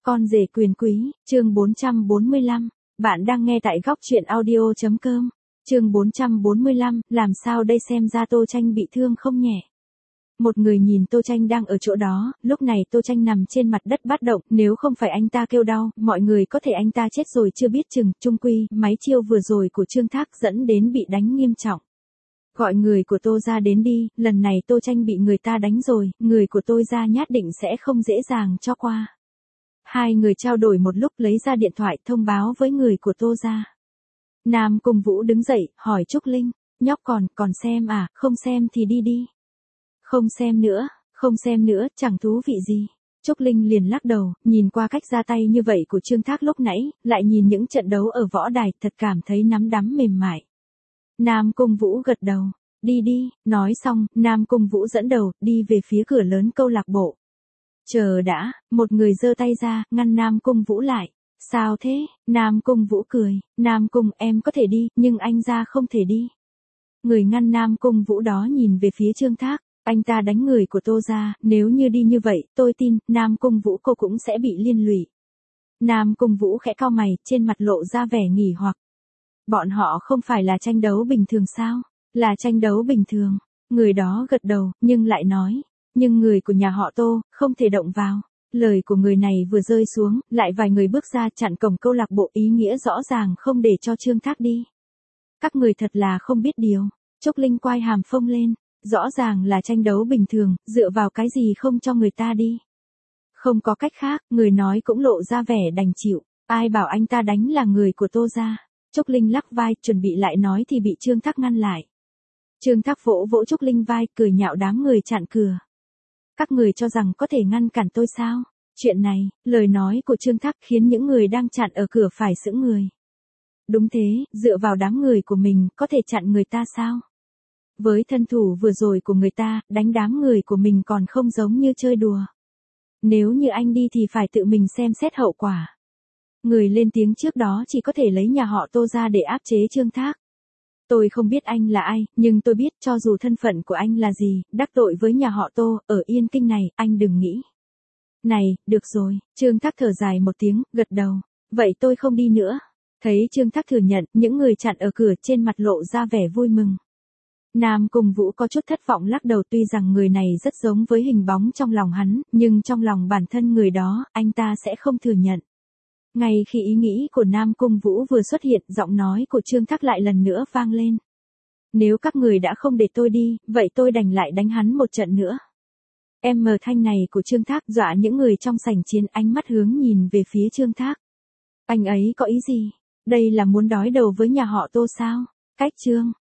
Con rể quyền quý, chương 445. Bạn đang nghe tại góc truyện audio.com. Chương 445, làm sao đây, xem ra Tô Tranh bị thương không nhẹ. Một người nhìn Tô Tranh đang ở chỗ đó, lúc này Tô Tranh nằm trên mặt đất bất động, nếu không phải anh ta kêu đau, mọi người có thể anh ta chết rồi chưa biết chừng, chung quy, máy chiêu vừa rồi của Trương Thác dẫn đến bị đánh nghiêm trọng. Gọi người của Tô ra đến đi, lần này Tô Tranh bị người ta đánh rồi, người của Tô ra nhất định sẽ không dễ dàng cho qua. Hai người trao đổi một lúc lấy ra điện thoại thông báo với người của Tô ra. Nam Cung Vũ đứng dậy, hỏi Trúc Linh, nhóc còn xem à, không xem thì đi đi. Không xem nữa, chẳng thú vị gì. Trúc Linh liền lắc đầu, nhìn qua cách ra tay như vậy của Trương Thác lúc nãy, lại nhìn những trận đấu ở võ đài, thật cảm thấy nắm đấm mềm mại. Nam Cung Vũ gật đầu, đi đi, nói xong, Nam Cung Vũ dẫn đầu, đi về phía cửa lớn câu lạc bộ. Chờ đã, một người giơ tay ra, ngăn Nam Cung Vũ lại. Sao thế? Nam Cung Vũ cười, Nam Cung em có thể đi, nhưng anh ra không thể đi. Người ngăn Nam Cung Vũ đó nhìn về phía Trương Thác, anh ta đánh người của Tô ra, nếu như đi như vậy, tôi tin, Nam Cung Vũ cô cũng sẽ bị liên lụy. Nam Cung Vũ khẽ cau mày, trên mặt lộ ra vẻ nghỉ hoặc. Bọn họ không phải là tranh đấu bình thường sao? Là tranh đấu bình thường. Người đó gật đầu, nhưng lại nói. Nhưng người của nhà họ Tô, không thể động vào. Lời của người này vừa rơi xuống, lại vài người bước ra chặn cổng câu lạc bộ, ý nghĩa rõ ràng không để cho Trương Thác đi. Các người thật là không biết điều. Trúc Linh quay hàm phông lên. Rõ ràng là tranh đấu bình thường, dựa vào cái gì không cho người ta đi. Không có cách khác, người nói cũng lộ ra vẻ đành chịu. Ai bảo anh ta đánh là người của Tô ra. Trúc Linh lắc vai, chuẩn bị lại nói thì bị Trương Thác ngăn lại. Trương Thác vỗ vỗ Trúc Linh vai, cười nhạo đám người chặn cửa. Các người cho rằng có thể ngăn cản tôi sao? Chuyện này, lời nói của Trương Thác khiến những người đang chặn ở cửa phải sững người. Đúng thế, dựa vào đám người của mình, có thể chặn người ta sao? Với thân thủ vừa rồi của người ta, đánh đám người của mình còn không giống như chơi đùa. Nếu như anh đi thì phải tự mình xem xét hậu quả. Người lên tiếng trước đó chỉ có thể lấy nhà họ Tô ra để áp chế Trương Thác. Tôi không biết anh là ai, nhưng tôi biết cho dù thân phận của anh là gì, đắc tội với nhà họ Tô, ở Yên Kinh này, anh đừng nghĩ. Này, được rồi, Trương Thác thở dài một tiếng, gật đầu. Vậy tôi không đi nữa. Thấy Trương Thác thừa nhận, những người chặn ở cửa trên mặt lộ ra vẻ vui mừng. Nam Cung Vũ có chút thất vọng lắc đầu, tuy rằng người này rất giống với hình bóng trong lòng hắn, nhưng trong lòng bản thân người đó, anh ta sẽ không thừa nhận. Ngay khi ý nghĩ của Nam Cung Vũ vừa xuất hiện, giọng nói của Trương Thác lại lần nữa vang lên. Nếu các người đã không để tôi đi, vậy tôi đành lại đánh hắn một trận nữa. Thanh này của Trương Thác dọa những người trong sảnh chiến, ánh mắt hướng nhìn về phía Trương Thác. Anh ấy có ý gì? Đây là muốn đối đầu với nhà họ Tô sao? Cách Trương